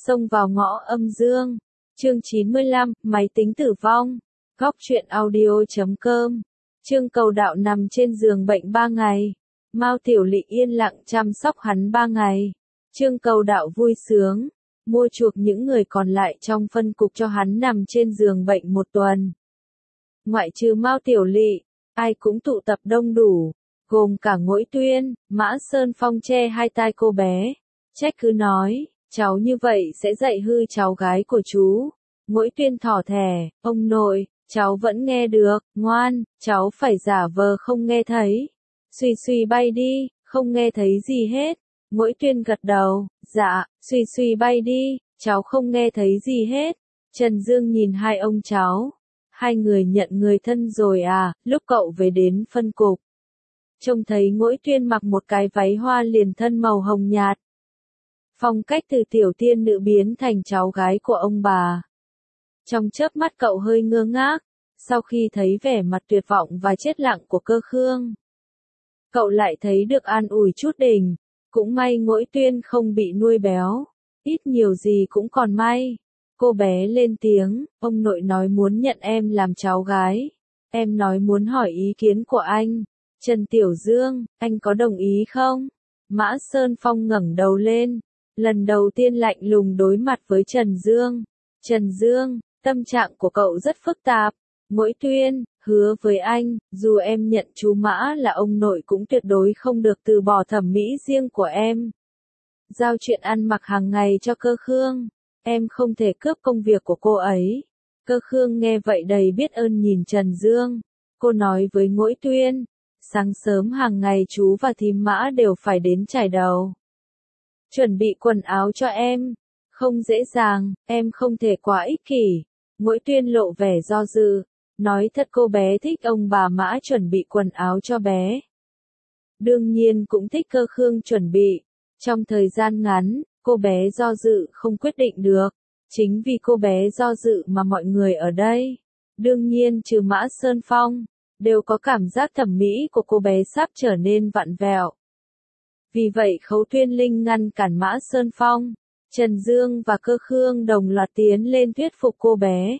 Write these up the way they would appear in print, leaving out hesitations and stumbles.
Xông vào ngõ âm dương. Chương 95, máy tính tử vong. Góc truyện audio.com. Trương Cầu Đạo nằm trên giường bệnh 3 ngày. Mao Tiểu Lị yên lặng chăm sóc hắn 3 ngày. Trương Cầu Đạo vui sướng, mua chuộc những người còn lại trong phân cục cho hắn nằm trên giường bệnh 1 tuần. Ngoại trừ Mao Tiểu Lị, ai cũng tụ tập đông đủ, gồm cả Ngũi Tuyên. Mã Sơn Phong che hai tai cô bé, trách cứ nói, cháu như vậy sẽ dạy hư cháu gái của chú. Ngũi Tuyên thỏ thẻ, ông nội, cháu vẫn nghe được, ngoan, cháu phải giả vờ không nghe thấy. Xuy Xuy bay đi, không nghe thấy gì hết. Ngũi Tuyên gật đầu, dạ, Xuy Xuy bay đi, cháu không nghe thấy gì hết. Trần Dương nhìn hai ông cháu. Hai người nhận người thân rồi à? Lúc cậu về đến phân cục, trông thấy Ngũi Tuyên mặc một cái váy hoa liền thân màu hồng nhạt. Phong cách từ tiểu tiên nữ biến thành cháu gái của ông bà. Trong chớp mắt cậu hơi ngơ ngác, sau khi thấy vẻ mặt tuyệt vọng và chết lặng của Cơ Khương. Cậu lại thấy được an ủi chút đỉnh, cũng may Ngũi Tuyên không bị nuôi béo, ít nhiều gì cũng còn may. Cô bé lên tiếng, ông nội nói muốn nhận em làm cháu gái. Em nói muốn hỏi ý kiến của anh. Trần Tiểu Dương, anh có đồng ý không? Mã Sơn Phong ngẩng đầu lên, lần đầu tiên lạnh lùng đối mặt với Trần Dương. Trần Dương, tâm trạng của cậu rất phức tạp. Ngũi Tuyên, hứa với anh, dù em nhận chú Mã là ông nội cũng tuyệt đối không được từ bỏ thẩm mỹ riêng của em. Giao chuyện ăn mặc hàng ngày cho Cơ Khương. Em không thể cướp công việc của cô ấy. Cơ Khương nghe vậy đầy biết ơn nhìn Trần Dương. Cô nói với Ngũi Tuyên, sáng sớm hàng ngày chú và thím Mã đều phải đến chải đầu. Chuẩn bị quần áo cho em. Không dễ dàng, em không thể quá ích kỷ. Ngũi Tuyên lộ vẻ do dự, nói thật cô bé thích ông bà Mã chuẩn bị quần áo cho bé. Đương nhiên cũng thích Cơ Khương chuẩn bị. Trong thời gian ngắn, cô bé do dự không quyết định được. Chính vì cô bé do dự mà mọi người ở đây, đương nhiên trừ Mã Sơn Phong, đều có cảm giác thẩm mỹ của cô bé sắp trở nên vặn vẹo. Vì vậy Khấu Tuyên Linh ngăn cản Mã Sơn Phong, Trần Dương và Cơ Khương đồng loạt tiến lên thuyết phục cô bé.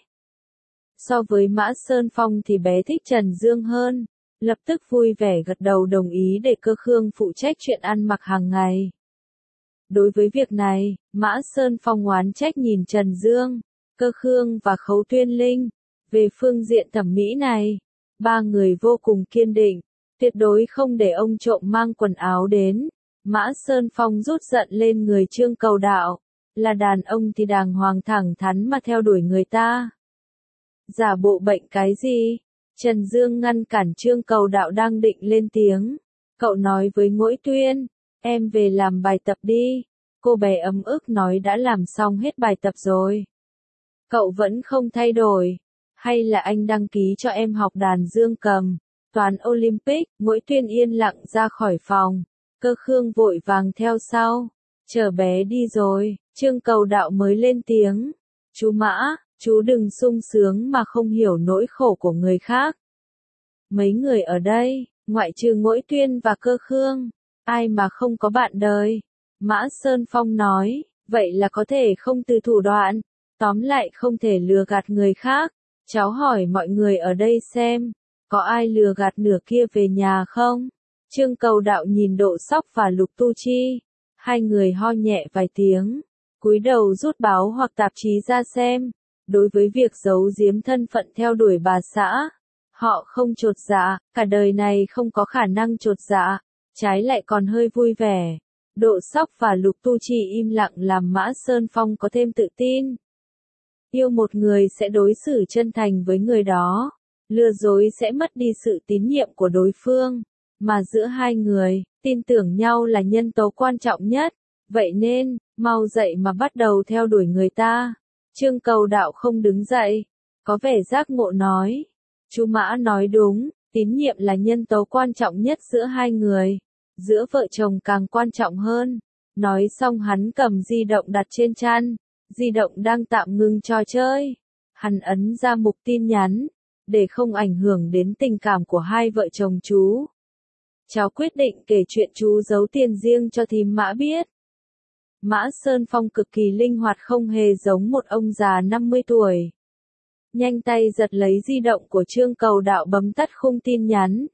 So với Mã Sơn Phong thì bé thích Trần Dương hơn, lập tức vui vẻ gật đầu đồng ý để Cơ Khương phụ trách chuyện ăn mặc hàng ngày. Đối với việc này, Mã Sơn Phong oán trách nhìn Trần Dương, Cơ Khương và Khấu Tuyên Linh. Về phương diện thẩm mỹ này, ba người vô cùng kiên định, tuyệt đối không để ông trộm mang quần áo đến. Mã Sơn Phong rút giận lên người Trương Cầu Đạo, là đàn ông thì đàng hoàng thẳng thắn mà theo đuổi người ta. Giả bộ bệnh cái gì? Trần Dương ngăn cản Trương Cầu Đạo đang định lên tiếng. Cậu nói với Ngũi Tuyên, em về làm bài tập đi. Cô bé ấm ức nói đã làm xong hết bài tập rồi. Cậu vẫn không thay đổi. Hay là anh đăng ký cho em học đàn dương cầm, toán Olympic. Ngũi Tuyên yên lặng ra khỏi phòng. Cơ Khương vội vàng theo sau. Chờ bé đi rồi, Trương Cầu Đạo mới lên tiếng. Chú Mã, chú đừng sung sướng mà không hiểu nỗi khổ của người khác. Mấy người ở đây, ngoại trừ Ngũi Tuyên và Cơ Khương, ai mà không có bạn đời? Mã Sơn Phong nói, vậy là có thể không từ thủ đoạn, tóm lại không thể lừa gạt người khác. Cháu hỏi mọi người ở đây xem, có ai lừa gạt nửa kia về nhà không? Trương Cầu Đạo nhìn Độ Sóc và Lục Tu Chi, hai người ho nhẹ vài tiếng, cúi đầu rút báo hoặc tạp chí ra xem. Đối với việc giấu giếm thân phận theo đuổi bà xã, họ không chột dạ, cả đời này không có khả năng chột dạ, trái lại còn hơi vui vẻ. Độ Sóc và Lục Tu Chi im lặng làm Mã Sơn Phong có thêm tự tin. Yêu một người sẽ đối xử chân thành với người đó, lừa dối sẽ mất đi sự tín nhiệm của đối phương, mà giữa hai người, tin tưởng nhau là nhân tố quan trọng nhất, vậy nên, mau dậy mà bắt đầu theo đuổi người ta. Trương Cầu Đạo không đứng dậy, có vẻ giác ngộ nói, chú Mã nói đúng, tín nhiệm là nhân tố quan trọng nhất giữa hai người, giữa vợ chồng càng quan trọng hơn. Nói xong hắn cầm di động đặt trên chăn, di động đang tạm ngưng trò chơi. Hắn ấn ra mục tin nhắn, để không ảnh hưởng đến tình cảm của hai vợ chồng chú. Cháu quyết định kể chuyện chú giấu tiền riêng cho thím Mã biết. Mã Sơn Phong cực kỳ linh hoạt không hề giống một ông già 50 tuổi. Nhanh tay giật lấy di động của Trương Cầu Đạo bấm tắt khung tin nhắn.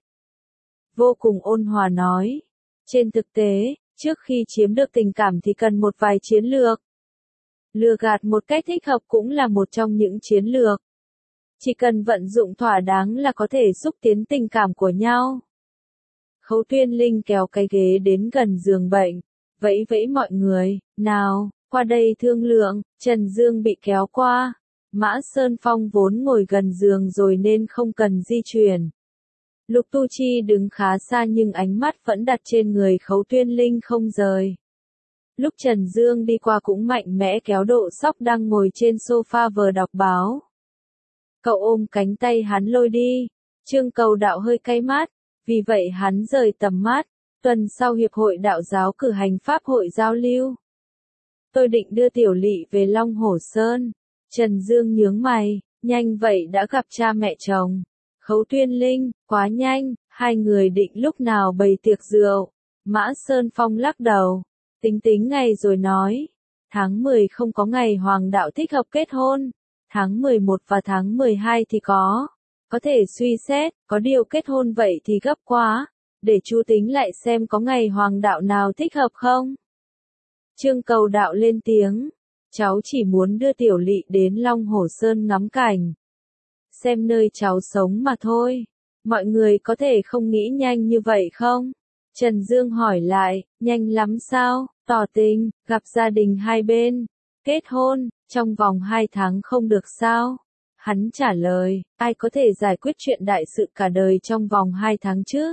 Vô cùng ôn hòa nói. Trên thực tế, trước khi chiếm được tình cảm thì cần một vài chiến lược. Lừa gạt một cách thích hợp cũng là một trong những chiến lược. Chỉ cần vận dụng thỏa đáng là có thể xúc tiến tình cảm của nhau. Khấu Tuyên Linh kéo cái ghế đến gần giường bệnh, vẫy vẫy mọi người, nào, qua đây thương lượng. Trần Dương bị kéo qua. Mã Sơn Phong vốn ngồi gần giường rồi nên không cần di chuyển. Lục Tu Chi đứng khá xa nhưng ánh mắt vẫn đặt trên người Khấu Tuyên Linh không rời. Lúc Trần Dương đi qua cũng mạnh mẽ kéo Độ Sóc đang ngồi trên sofa vừa đọc báo. Cậu ôm cánh tay hắn lôi đi. Trương Cầu Đạo hơi cay mắt, vì vậy hắn rời tầm mắt. Tuần sau Hiệp hội Đạo giáo cử hành pháp hội giao lưu. Tôi định đưa Tiểu Lị về Long Hổ Sơn. Trần Dương nhướng mày, nhanh vậy đã gặp cha mẹ chồng. Khấu Tuyên Linh, quá nhanh, hai người định lúc nào bày tiệc rượu. Mã Sơn Phong lắc đầu, tính ngày rồi nói. Tháng 10 không có ngày Hoàng đạo thích hợp kết hôn. Tháng 11 và tháng 12 thì có. Có thể suy xét, có điều kết hôn vậy thì gấp quá. Để chú tính lại xem có ngày Hoàng đạo nào thích hợp không. Trương Cầu Đạo lên tiếng. Cháu chỉ muốn đưa Tiểu Lị đến Long Hổ Sơn ngắm cảnh. Xem nơi cháu sống mà thôi. Mọi người có thể không nghĩ nhanh như vậy không? Trần Dương hỏi lại, nhanh lắm sao? Tỏ tình, gặp gia đình hai bên, kết hôn, trong vòng 2 tháng không được sao? Hắn trả lời, ai có thể giải quyết chuyện đại sự cả đời trong vòng 2 tháng chứ?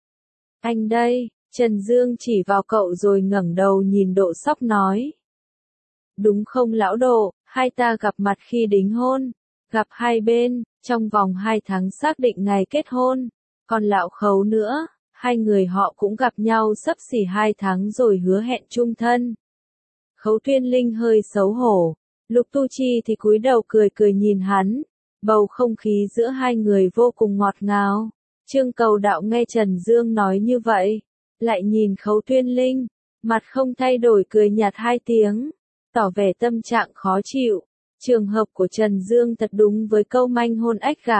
Anh đây, Trần Dương chỉ vào cậu rồi ngẩng đầu nhìn Độ Sóc nói. Đúng không lão Độ, hai ta gặp mặt khi đính hôn, gặp hai bên, trong vòng 2 tháng xác định ngày kết hôn. Còn lão Khấu nữa, hai người họ cũng gặp nhau xấp xỉ 2 tháng rồi hứa hẹn chung thân. Khấu Tuyên Linh hơi xấu hổ, Lục Tu Chi thì cúi đầu cười cười nhìn hắn. Bầu không khí giữa hai người vô cùng ngọt ngào. Trương Cầu Đạo nghe Trần Dương nói như vậy, lại nhìn Khấu Tuyên Linh, mặt không thay đổi cười nhạt 2 tiếng, tỏ vẻ tâm trạng khó chịu. Trường hợp của Trần Dương thật đúng với câu manh hôn ếch gả.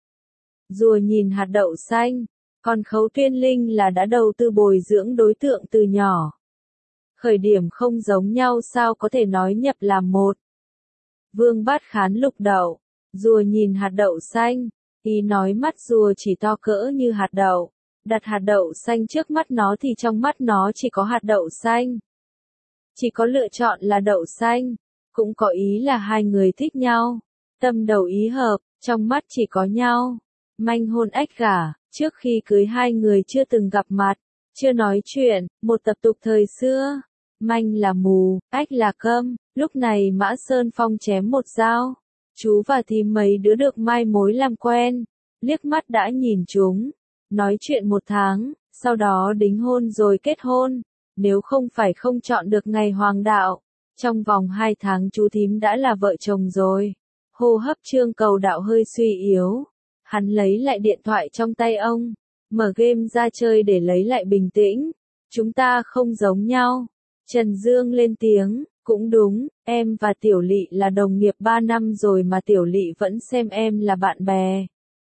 Rùa nhìn hạt đậu xanh, còn Khấu Tuyên Linh là đã đầu tư bồi dưỡng đối tượng từ nhỏ. Khởi điểm không giống nhau sao có thể nói nhập làm một. Vương Bát Khán lục đậu, rùa nhìn hạt đậu xanh, ý nói mắt rùa chỉ to cỡ như hạt đậu, đặt hạt đậu xanh trước mắt nó thì trong mắt nó chỉ có hạt đậu xanh. Chỉ có lựa chọn là đậu xanh, cũng có ý là hai người thích nhau, tâm đầu ý hợp, trong mắt chỉ có nhau. Manh hôn ếch gả, trước khi cưới hai người chưa từng gặp mặt, chưa nói chuyện, một tập tục thời xưa. Manh là mù, ếch là câm, lúc này Mã Sơn Phong chém một dao. Chú và thím mấy đứa được mai mối làm quen, liếc mắt đã nhìn chúng, nói chuyện 1 tháng, sau đó đính hôn rồi kết hôn. Nếu không phải không chọn được ngày Hoàng đạo, trong vòng 2 tháng chú thím đã là vợ chồng rồi. Hô hấp Trương Cầu Đạo hơi suy yếu. Hắn lấy lại điện thoại trong tay ông, mở game ra chơi để lấy lại bình tĩnh. Chúng ta không giống nhau. Trần Dương lên tiếng, cũng đúng, em và Tiểu Lị là đồng nghiệp 3 năm rồi mà Tiểu Lị vẫn xem em là bạn bè.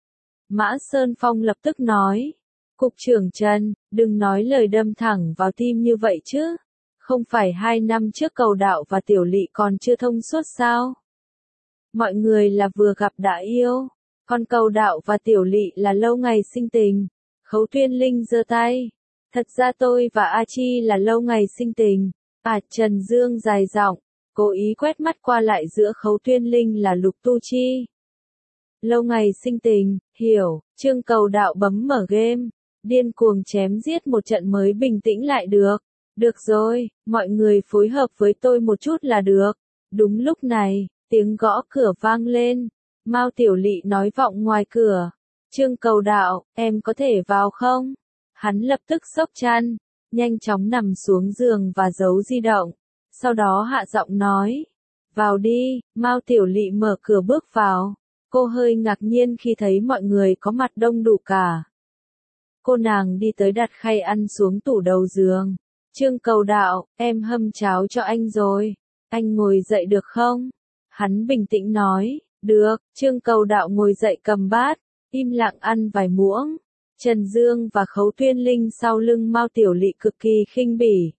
Mã Sơn Phong lập tức nói, Cục trưởng Trần, đừng nói lời đâm thẳng vào tim như vậy chứ. Không phải 2 năm trước Cầu Đạo và Tiểu Lị còn chưa thông suốt sao? Mọi người là vừa gặp đã yêu, còn Cầu Đạo và Tiểu Lị là lâu ngày sinh tình. Khấu Tuyên Linh giơ tay. Thật ra tôi và A Chi là lâu ngày sinh tình. Trần Dương dài giọng, cố ý quét mắt qua lại giữa Khấu Tuyên Linh là Lục Tu Chi. Lâu ngày sinh tình, hiểu. Trương Cầu Đạo bấm mở game, điên cuồng chém giết một trận mới bình tĩnh lại được. Được rồi, mọi người phối hợp với tôi một chút là được. Đúng lúc này, tiếng gõ cửa vang lên. Mao Tiểu Lị nói vọng ngoài cửa. Trương Cầu Đạo, em có thể vào không? Hắn lập tức xốc chăn, nhanh chóng nằm xuống giường và giấu di động. Sau đó hạ giọng nói, vào đi. Mao Tiểu Lị mở cửa bước vào. Cô hơi ngạc nhiên khi thấy mọi người có mặt đông đủ cả. Cô nàng đi tới đặt khay ăn xuống tủ đầu giường. Trương Cầu Đạo, em hâm cháo cho anh rồi. Anh ngồi dậy được không? Hắn bình tĩnh nói, được. Trương Cầu Đạo ngồi dậy cầm bát, im lặng ăn vài muỗng. Trần Dương và Khấu Tuyên Linh sau lưng Mao Tiểu Lị cực kỳ khinh bỉ.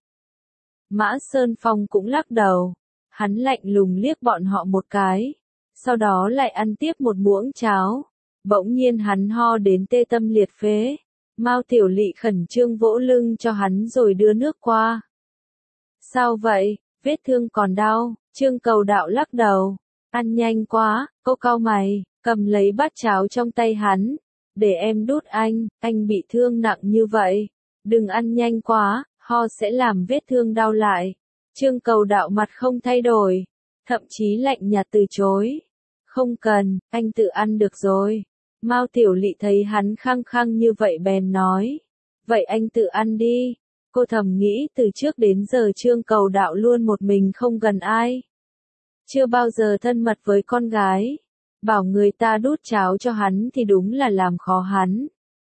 Mã Sơn Phong cũng lắc đầu. Hắn lạnh lùng liếc bọn họ một cái. Sau đó lại ăn tiếp một muỗng cháo. Bỗng nhiên hắn ho đến tê tâm liệt phế. Mao Tiểu Lị khẩn trương vỗ lưng cho hắn rồi đưa nước qua. Sao vậy, vết thương còn đau? Trương Cầu Đạo lắc đầu. Ăn nhanh quá, cô cau mày, cầm lấy bát cháo trong tay hắn. Để em đút anh bị thương nặng như vậy. Đừng ăn nhanh quá, ho sẽ làm vết thương đau lại. Trương Cầu Đạo mặt không thay đổi, thậm chí lạnh nhạt từ chối. Không cần, anh tự ăn được rồi. Mao Tiểu Lị thấy hắn khăng khăng như vậy bèn nói. Vậy anh tự ăn đi. Cô thầm nghĩ từ trước đến giờ Trương Cầu Đạo luôn một mình không gần ai. Chưa bao giờ thân mật với con gái. Bảo người ta đút cháo cho hắn thì đúng là làm khó hắn.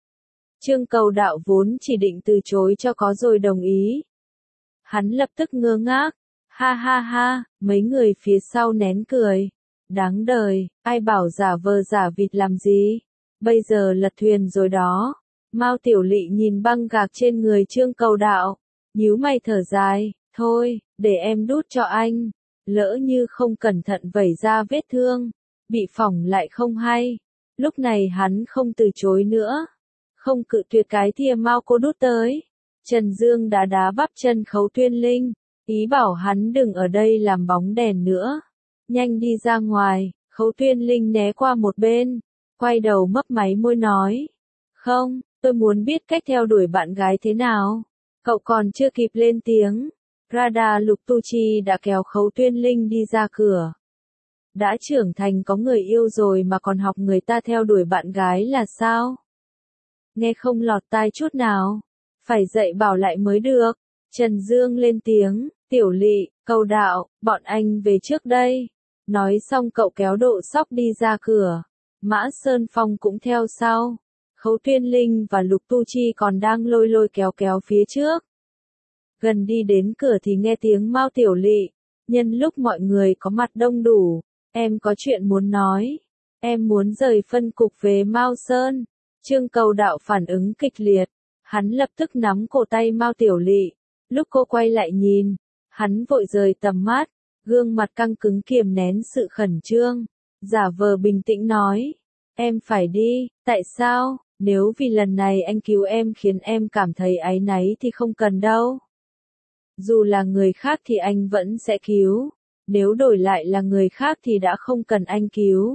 Trương Cầu Đạo vốn chỉ định từ chối cho có rồi đồng ý. Hắn lập tức ngơ ngác. Ha ha ha, mấy người phía sau nén cười. Đáng đời, ai bảo giả vờ giả vịt làm gì? Bây giờ lật thuyền rồi đó. Mao Tiểu Lị nhìn băng gạc trên người Trương Cầu Đạo. Nhíu mày thở dài. Thôi, để em đút cho anh. Lỡ như không cẩn thận vẩy ra vết thương. Bị phỏng lại không hay. Lúc này hắn không từ chối nữa. Không cự tuyệt cái thìa Mao cô đút tới. Trần Dương đã đá bắp chân Khấu Tuyên Linh. Ý bảo hắn đừng ở đây làm bóng đèn nữa. Nhanh đi ra ngoài. Khấu Tuyên Linh né qua một bên. Quay đầu mấp máy môi nói. Không, tôi muốn biết cách theo đuổi bạn gái thế nào. Cậu còn chưa kịp lên tiếng. Radha Lục Tu Chi đã kéo Khấu Tuyên Linh đi ra cửa. Đã trưởng thành có người yêu rồi mà còn học người ta theo đuổi bạn gái là sao? Nghe không lọt tai chút nào. Phải dạy bảo lại mới được. Trần Dương lên tiếng. Tiểu Lị, Cầu Đạo, bọn anh về trước đây. Nói xong cậu kéo Độ Sóc đi ra cửa. Mã Sơn Phong cũng theo sau. Khấu Tuyên Linh và Lục Tu Chi còn đang lôi lôi kéo kéo phía trước. Gần đi đến cửa thì nghe tiếng Mao Tiểu Lị. Nhân lúc mọi người có mặt đông đủ, em có chuyện muốn nói. Em muốn rời phân cục về Mao Sơn. Trương Cầu Đạo phản ứng kịch liệt. Hắn lập tức nắm cổ tay Mao Tiểu Lị. Lúc cô quay lại nhìn, hắn vội rời tầm mắt, gương mặt căng cứng kiềm nén sự khẩn trương. Giả vờ bình tĩnh nói. Em phải đi, tại sao? Nếu vì lần này anh cứu em khiến em cảm thấy áy náy thì không cần đâu. Dù là người khác thì anh vẫn sẽ cứu. Nếu đổi lại là người khác thì đã không cần anh cứu.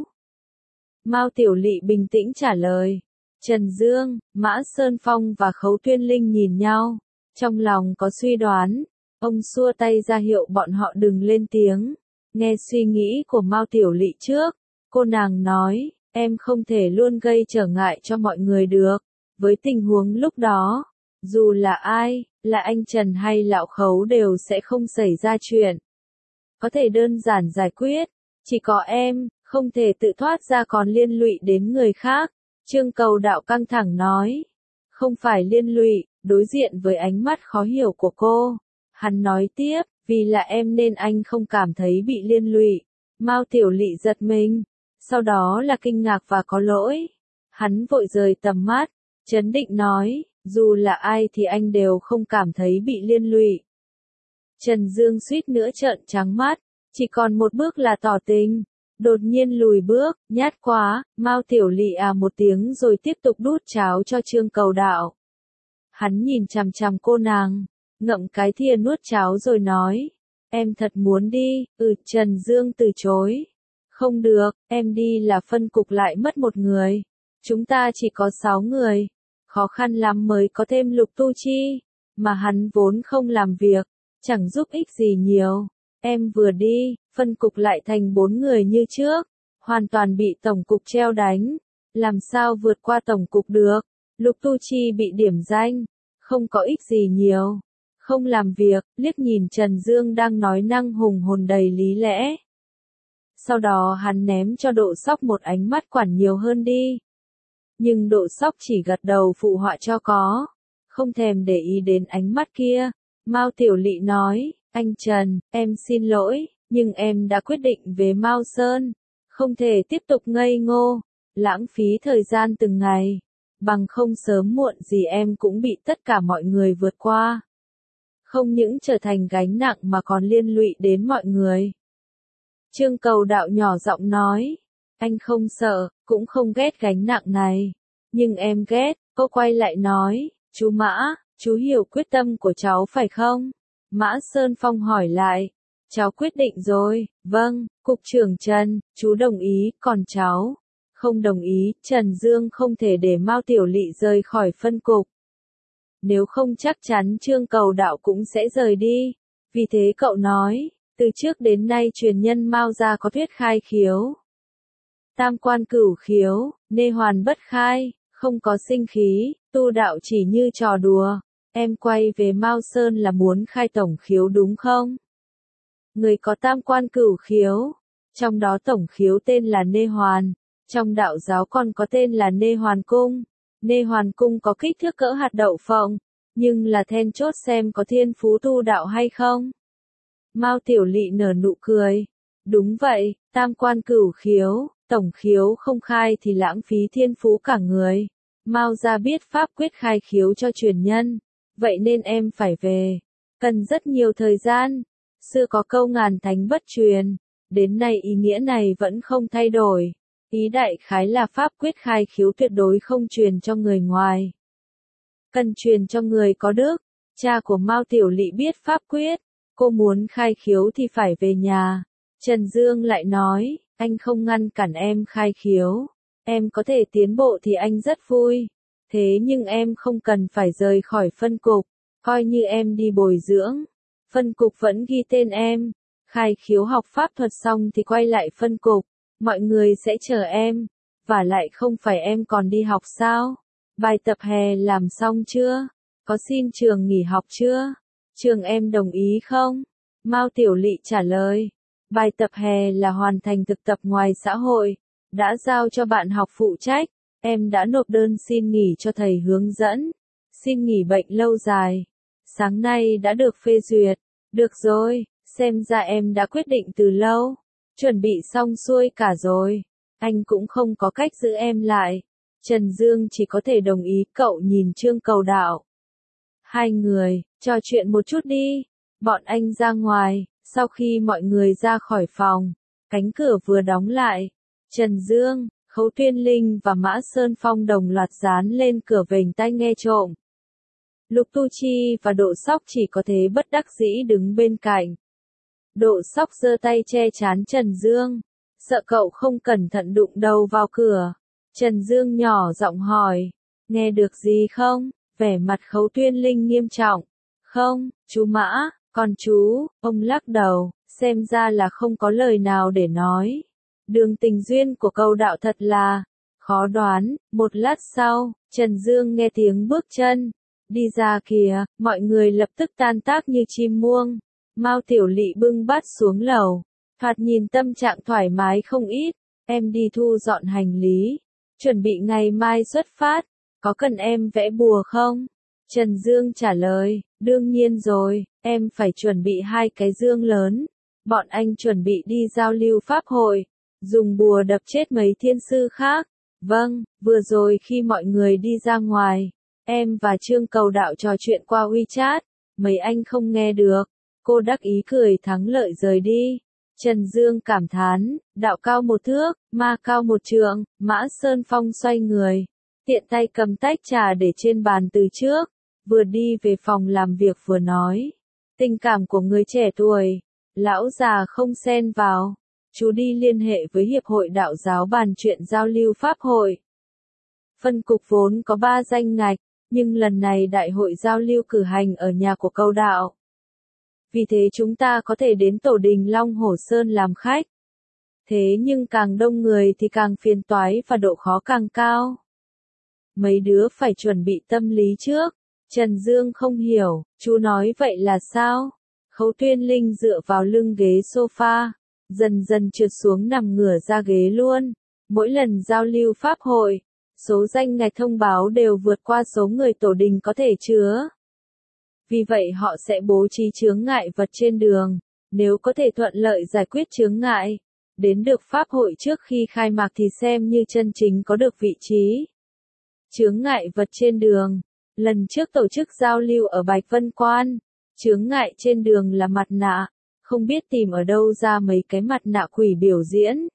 Mao Tiểu Lị bình tĩnh trả lời. Trần Dương, Mã Sơn Phong và Khấu Tuyên Linh nhìn nhau. Trong lòng có suy đoán. Ông xua tay ra hiệu bọn họ đừng lên tiếng. Nghe suy nghĩ của Mao Tiểu Lị trước. Cô nàng nói. Em không thể luôn gây trở ngại cho mọi người được. Với tình huống lúc đó, dù là ai, là anh Trần hay lão Khấu đều sẽ không xảy ra chuyện. Có thể đơn giản giải quyết, chỉ có em, không thể tự thoát ra còn liên lụy đến người khác. Trương Cầu Đạo căng thẳng nói. Không phải liên lụy, đối diện với ánh mắt khó hiểu của cô. Hắn nói tiếp, vì là em nên anh không cảm thấy bị liên lụy. Mao Tiểu Lị giật mình. Sau đó là kinh ngạc và có lỗi. Hắn vội rời tầm mắt, trấn định nói, dù là ai thì anh đều không cảm thấy bị liên lụy. Trần Dương suýt nữa trợn trắng mắt, chỉ còn một bước là tỏ tình. Đột nhiên lùi bước, nhát quá, Mao Tiểu Lị à một tiếng rồi tiếp tục đút cháo cho Trương Cầu Đạo. Hắn nhìn chằm chằm cô nàng, ngậm cái thìa nuốt cháo rồi nói, em thật muốn đi, Trần Dương từ chối. Không được, em đi là phân cục lại mất một người. Chúng ta chỉ có 6 người. Khó khăn lắm mới có thêm Lục Tu Chi. Mà hắn vốn không làm việc. Chẳng giúp ích gì nhiều. Em vừa đi, phân cục lại thành 4 người như trước. Hoàn toàn bị tổng cục treo đánh. Làm sao vượt qua tổng cục được. Lục Tu Chi bị điểm danh. Không có ích gì nhiều. Không làm việc, liếc nhìn Trần Dương đang nói năng hùng hồn đầy lý lẽ. Sau đó hắn ném cho Độ Sóc một ánh mắt quản nhiều hơn đi. Nhưng Độ Sóc chỉ gật đầu phụ họa cho có. Không thèm để ý đến ánh mắt kia. Mao Tiểu Lị nói, anh Trần, em xin lỗi, nhưng em đã quyết định về Mao Sơn, không thể tiếp tục ngây ngô, lãng phí thời gian từng ngày, bằng không sớm muộn gì em cũng bị tất cả mọi người vượt qua. Không những trở thành gánh nặng mà còn liên lụy đến mọi người. Trương Cầu Đạo nhỏ giọng nói, anh không sợ, cũng không ghét gánh nặng này, nhưng em ghét. Cô quay lại nói, chú Mã, chú hiểu quyết tâm của cháu phải không? Mã Sơn Phong hỏi lại, cháu quyết định rồi, vâng, Cục trưởng Trần, chú đồng ý, còn cháu? Không đồng ý, Trần Dương không thể để Mao Tiểu Lị rời khỏi phân cục. Nếu không chắc chắn Trương Cầu Đạo cũng sẽ rời đi. Vì thế cậu nói, từ trước đến nay truyền nhân Mao gia có thuyết khai khiếu. Tam quan cửu khiếu, nê hoàn bất khai, không có sinh khí, tu đạo chỉ như trò đùa. Em quay về Mao Sơn là muốn khai tổng khiếu đúng không? Người có tam quan cửu khiếu, trong đó tổng khiếu tên là nê hoàn, trong đạo giáo còn có tên là nê hoàn cung. Nê hoàn cung có kích thước cỡ hạt đậu phộng, nhưng là then chốt xem có thiên phú tu đạo hay không. Mao Tiểu Lị nở nụ cười. Đúng vậy, tam quan cửu khiếu, tổng khiếu không khai thì lãng phí thiên phú cả người. Mao gia biết pháp quyết khai khiếu cho truyền nhân, vậy nên em phải về. Cần rất nhiều thời gian. Xưa có câu ngàn thánh bất truyền, đến nay ý nghĩa này vẫn không thay đổi. Ý đại khái là pháp quyết khai khiếu tuyệt đối không truyền cho người ngoài. Cần truyền cho người có đức. Cha của Mao Tiểu Lị biết pháp quyết, cô muốn khai khiếu thì phải về nhà. Trần Dương lại nói, anh không ngăn cản em khai khiếu. Em có thể tiến bộ thì anh rất vui. Thế nhưng em không cần phải rời khỏi phân cục. Coi như em đi bồi dưỡng. Phân cục vẫn ghi tên em. Khai khiếu học pháp thuật xong thì quay lại phân cục. Mọi người sẽ chờ em. Và lại không phải em còn đi học sao? Bài tập hè làm xong chưa? Có xin trường nghỉ học chưa? Trường em đồng ý không? Mao Tiểu Lị trả lời. Bài tập hè là hoàn thành thực tập ngoài xã hội. Đã giao cho bạn học phụ trách. Em đã nộp đơn xin nghỉ cho thầy hướng dẫn. Xin nghỉ bệnh lâu dài. Sáng nay đã được phê duyệt. Được rồi, xem ra em đã quyết định từ lâu. Chuẩn bị xong xuôi cả rồi. Anh cũng không có cách giữ em lại. Trần Dương chỉ có thể đồng ý. Cậu nhìn Trương Cầu Đạo. Hai người, trò chuyện một chút đi. Bọn anh ra ngoài. Sau khi mọi người ra khỏi phòng, cánh cửa vừa đóng lại. Trần Dương, Khấu Tuyên Linh và Mã Sơn Phong đồng loạt dán lên cửa vểnh tai nghe trộm. Lục Tu Chi và Độ Sóc chỉ có thế bất đắc dĩ đứng bên cạnh. Độ Sóc giơ tay che chán Trần Dương, sợ cậu không cẩn thận đụng đầu vào cửa. Trần Dương nhỏ giọng hỏi, nghe được gì không? Vẻ mặt Khấu Tuyên Linh nghiêm trọng. Không, chú Mã, còn chú, ông lắc đầu, xem ra là không có lời nào để nói. Đường tình duyên của Cầu Đạo thật là khó đoán. Một lát sau, Trần Dương nghe tiếng bước chân. Đi ra kìa, mọi người lập tức tan tác như chim muông. Mao Tiểu Lị bưng bát xuống lầu. Thoạt nhìn tâm trạng thoải mái không ít. Em đi thu dọn hành lý. Chuẩn bị ngày mai xuất phát. Có cần em vẽ bùa không? Trần Dương trả lời, đương nhiên rồi, em phải chuẩn bị 2 cái dương lớn. Bọn anh chuẩn bị đi giao lưu pháp hội. Dùng bùa đập chết mấy thiên sư khác. Vâng, vừa rồi khi mọi người đi ra ngoài, em và Trương Cầu Đạo trò chuyện qua WeChat, mấy anh không nghe được. Cô đắc ý cười thắng lợi rời đi. Trần Dương cảm thán, đạo cao 1 thước, ma cao 1 trượng. Mã Sơn Phong xoay người, tiện tay cầm tách trà để trên bàn từ trước, vừa đi về phòng làm việc vừa nói. Tình cảm của người trẻ tuổi, lão già không xen vào. Chú đi liên hệ với Hiệp hội Đạo giáo bàn chuyện giao lưu pháp hội. Phân cục vốn có 3 danh ngạch, nhưng lần này đại hội giao lưu cử hành ở nhà của Cầu Đạo. Vì thế chúng ta có thể đến Tổ đình Long Hổ Sơn làm khách. Thế nhưng càng đông người thì càng phiền toái và độ khó càng cao. Mấy đứa phải chuẩn bị tâm lý trước. Trần Dương không hiểu, chú nói vậy là sao? Khấu Tuyên Linh dựa vào lưng ghế sofa, dần dần trượt xuống nằm ngửa ra ghế luôn. Mỗi lần giao lưu pháp hội, số danh ngạch thông báo đều vượt qua số người tổ đình có thể chứa. Vì vậy họ sẽ bố trí chướng ngại vật trên đường, nếu có thể thuận lợi giải quyết chướng ngại, đến được pháp hội trước khi khai mạc thì xem như chân chính có được vị trí. Chướng ngại vật trên đường. Lần trước tổ chức giao lưu ở Bạch Vân Quan, chướng ngại trên đường là mặt nạ, không biết tìm ở đâu ra mấy cái mặt nạ quỷ biểu diễn.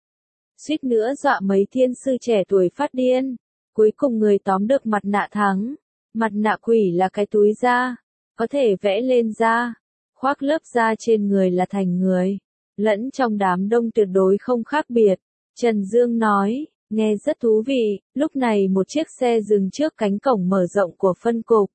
Suýt nữa dọa mấy thiên sư trẻ tuổi phát điên, cuối cùng người tóm được mặt nạ thắng. Mặt nạ quỷ là cái túi da, có thể vẽ lên da, khoác lớp da trên người là thành người, lẫn trong đám đông tuyệt đối không khác biệt. Trần Dương nói, nghe rất thú vị. Lúc này một chiếc xe dừng trước cánh cổng mở rộng của phân cục.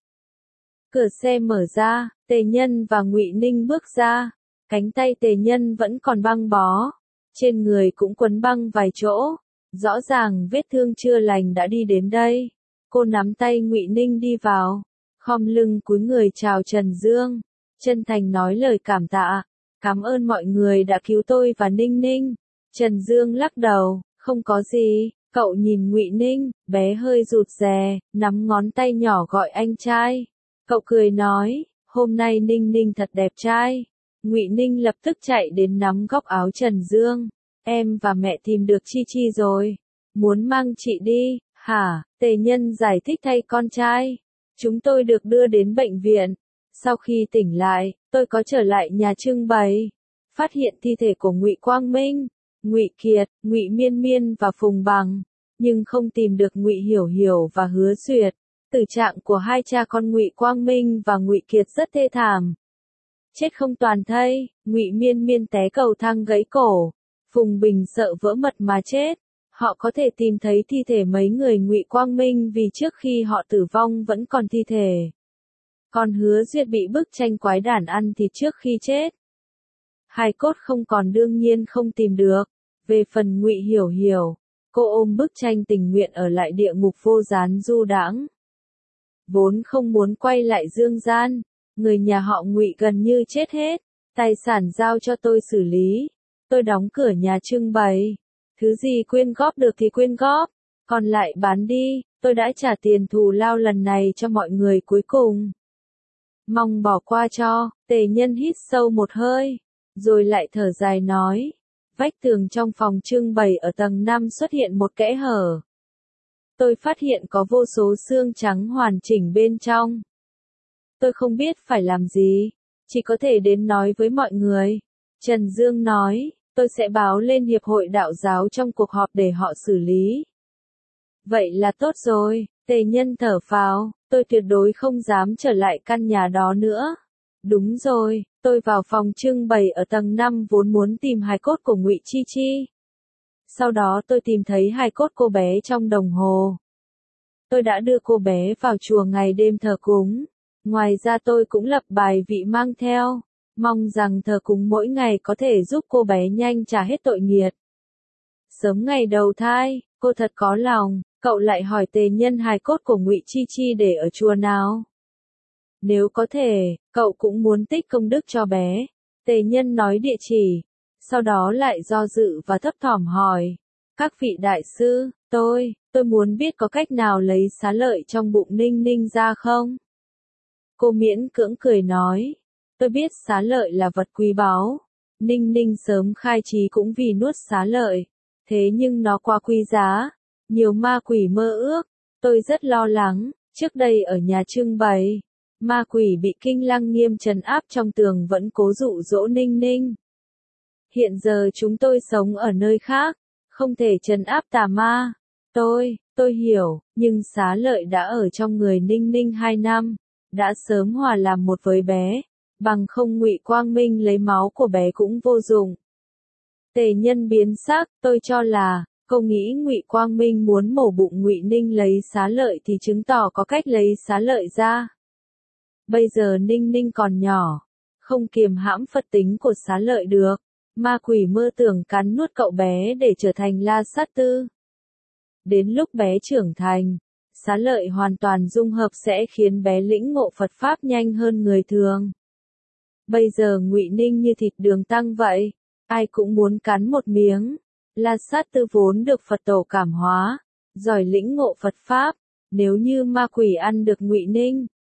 Cửa xe mở ra, Tề Nhân và Ngụy Ninh bước ra, cánh tay Tề Nhân vẫn còn băng bó, trên người cũng quấn băng vài chỗ, rõ ràng vết thương chưa lành đã đi đến đây. Cô nắm tay Ngụy Ninh đi vào, khom lưng cúi người chào Trần Dương, chân thành nói lời cảm tạ, cảm ơn mọi người đã cứu tôi và Ninh Ninh. Trần Dương lắc đầu, không có gì. Cậu nhìn Ngụy Ninh, bé hơi rụt rè, nắm ngón tay nhỏ gọi anh trai. Cậu cười nói, hôm nay Ninh Ninh thật đẹp trai. Ngụy Ninh lập tức chạy đến nắm góc áo Trần Dương. Em và mẹ tìm được Chi Chi rồi. Muốn mang chị đi, hả? Tề Nhân giải thích thay con trai. Chúng tôi được đưa đến bệnh viện. Sau khi tỉnh lại, tôi có trở lại nhà trưng bày. Phát hiện thi thể của Ngụy Quang Minh, Ngụy Kiệt, Ngụy Miên Miên và Phùng Bằng, nhưng không tìm được Ngụy Hiểu Hiểu và Hứa Duyệt. Tử trạng của hai cha con Ngụy Quang Minh và Ngụy Kiệt rất thê thảm. Chết không toàn thây, Ngụy Miên Miên té cầu thang gãy cổ, Phùng Bình sợ vỡ mật mà chết. Họ có thể tìm thấy thi thể mấy người Ngụy Quang Minh vì trước khi họ tử vong vẫn còn thi thể. Còn Hứa Duyệt bị bức tranh quái đản ăn thịt trước khi chết. Hài cốt không còn đương nhiên không tìm được. Về phần Ngụy Hiểu Hiểu, cô ôm bức tranh tình nguyện ở lại địa ngục vô gián du đãng. Vốn không muốn quay lại dương gian, người nhà họ Ngụy gần như chết hết, tài sản giao cho tôi xử lý. Tôi đóng cửa nhà trưng bày, thứ gì quyên góp được thì quyên góp, còn lại bán đi, tôi đã trả tiền thù lao lần này cho mọi người cuối cùng. Mong bỏ qua cho. Tề Nhân hít sâu một hơi, rồi lại thở dài nói. Vách tường trong phòng trưng bày ở tầng 5 xuất hiện một kẽ hở. Tôi phát hiện có vô số xương trắng hoàn chỉnh bên trong. Tôi không biết phải làm gì, chỉ có thể đến nói với mọi người. Trần Dương nói, tôi sẽ báo lên Hiệp hội Đạo giáo trong cuộc họp để họ xử lý. Vậy là tốt rồi. Tề Nhân thở phào, tôi tuyệt đối không dám trở lại căn nhà đó nữa. Đúng rồi, tôi vào phòng trưng bày ở tầng 5 vốn muốn tìm hài cốt của Ngụy Chi Chi. Sau đó tôi tìm thấy hài cốt cô bé trong đồng hồ. Tôi đã đưa cô bé vào chùa ngày đêm thờ cúng. Ngoài ra tôi cũng lập bài vị mang theo, mong rằng thờ cúng mỗi ngày có thể giúp cô bé nhanh trả hết tội nghiệt. Sớm ngày đầu thai, cô thật có lòng. Cậu lại hỏi Tề Nhân hài cốt của Ngụy Chi Chi để ở chùa nào? Nếu có thể, cậu cũng muốn tích công đức cho bé. Tề Nhân nói địa chỉ, sau đó lại do dự và thấp thỏm hỏi. Các vị đại sư, tôi muốn biết có cách nào lấy xá lợi trong bụng Ninh Ninh ra không? Cô miễn cưỡng cười nói. Tôi biết xá lợi là vật quý báu. Ninh Ninh sớm khai trí cũng vì nuốt xá lợi. Thế nhưng nó quá quý giá. Nhiều ma quỷ mơ ước. Tôi rất lo lắng. Trước đây ở nhà trưng bày, ma quỷ bị Kinh Lăng Nghiêm trấn áp trong tường vẫn cố dụ dỗ Ninh Ninh. Hiện giờ chúng tôi sống ở nơi khác, không thể trấn áp tà ma. Tôi hiểu, nhưng xá lợi đã ở trong người Ninh Ninh 2 năm, đã sớm hòa làm một với bé, bằng không Ngụy Quang Minh lấy máu của bé cũng vô dụng. Tề Nhân biến sắc, tôi cho là, cô nghĩ Ngụy Quang Minh muốn mổ bụng Ngụy Ninh lấy xá lợi thì chứng tỏ có cách lấy xá lợi ra. Bây giờ Ninh Ninh còn nhỏ, không kiềm hãm Phật tính của xá lợi được. Ma quỷ mơ tưởng cắn nuốt cậu bé để trở thành La Sát Tư. Đến lúc bé trưởng thành, xá lợi hoàn toàn dung hợp sẽ khiến bé lĩnh ngộ Phật Pháp nhanh hơn người thường. Bây giờ Ngụy Ninh như thịt đường tăng vậy, ai cũng muốn cắn một miếng. La Sát Tư vốn được Phật tổ cảm hóa, giỏi lĩnh ngộ Phật Pháp. Nếu như ma quỷ ăn được Ngụy Ninh,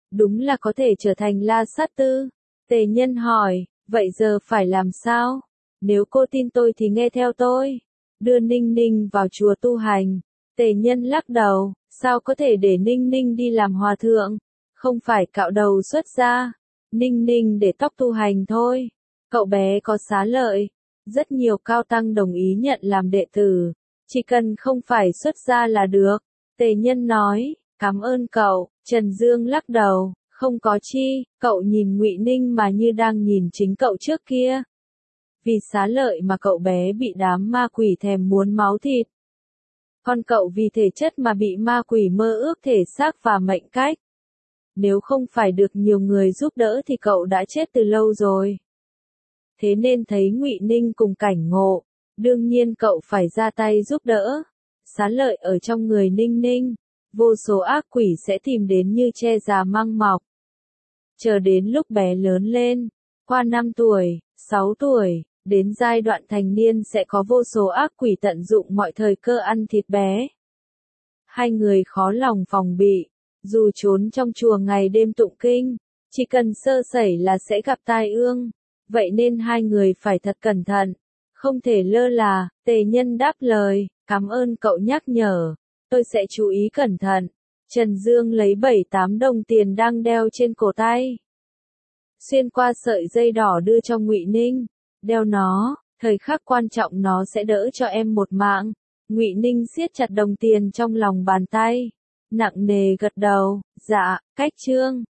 Đúng là có thể trở thành La Sát Tư. Tề Nhân hỏi, vậy giờ phải làm sao? Nếu cô tin tôi thì nghe theo tôi. Đưa Ninh Ninh vào chùa tu hành. Tề Nhân lắc đầu, sao có thể để Ninh Ninh đi làm hòa thượng? Không phải cạo đầu xuất gia. Ninh Ninh để tóc tu hành thôi. Cậu bé có xá lợi. Rất nhiều cao tăng đồng ý nhận làm đệ tử. Chỉ cần không phải xuất gia là được. Tề Nhân nói, cảm ơn cậu. Trần Dương lắc đầu, không có chi, cậu nhìn Ngụy Ninh mà như đang nhìn chính cậu trước kia. Vì xá lợi mà cậu bé bị đám ma quỷ thèm muốn máu thịt. Còn cậu vì thể chất mà bị ma quỷ mơ ước thể xác và mệnh cách. Nếu không phải được nhiều người giúp đỡ thì cậu đã chết từ lâu rồi. Thế nên thấy Ngụy Ninh cùng cảnh ngộ, đương nhiên cậu phải ra tay giúp đỡ. Xá lợi ở trong người Ninh Ninh, vô số ác quỷ sẽ tìm đến như tre già măng mọc. Chờ đến lúc bé lớn lên, qua 5 tuổi, 6 tuổi, đến giai đoạn thành niên sẽ có vô số ác quỷ tận dụng mọi thời cơ ăn thịt bé. Hai người khó lòng phòng bị, dù trốn trong chùa ngày đêm tụng kinh, chỉ cần sơ sẩy là sẽ gặp tai ương. Vậy nên hai người phải thật cẩn thận, không thể lơ là. Tề Nhân đáp lời, cảm ơn cậu nhắc nhở, tôi sẽ chú ý cẩn thận. Trần Dương lấy 7-8 đồng tiền đang đeo trên cổ tay, xuyên qua sợi dây đỏ đưa cho Ngụy Ninh, đeo nó, thời khắc quan trọng nó sẽ đỡ cho em một mạng. Ngụy Ninh siết chặt đồng tiền trong lòng bàn tay, nặng nề gật đầu, dạ, cách chương.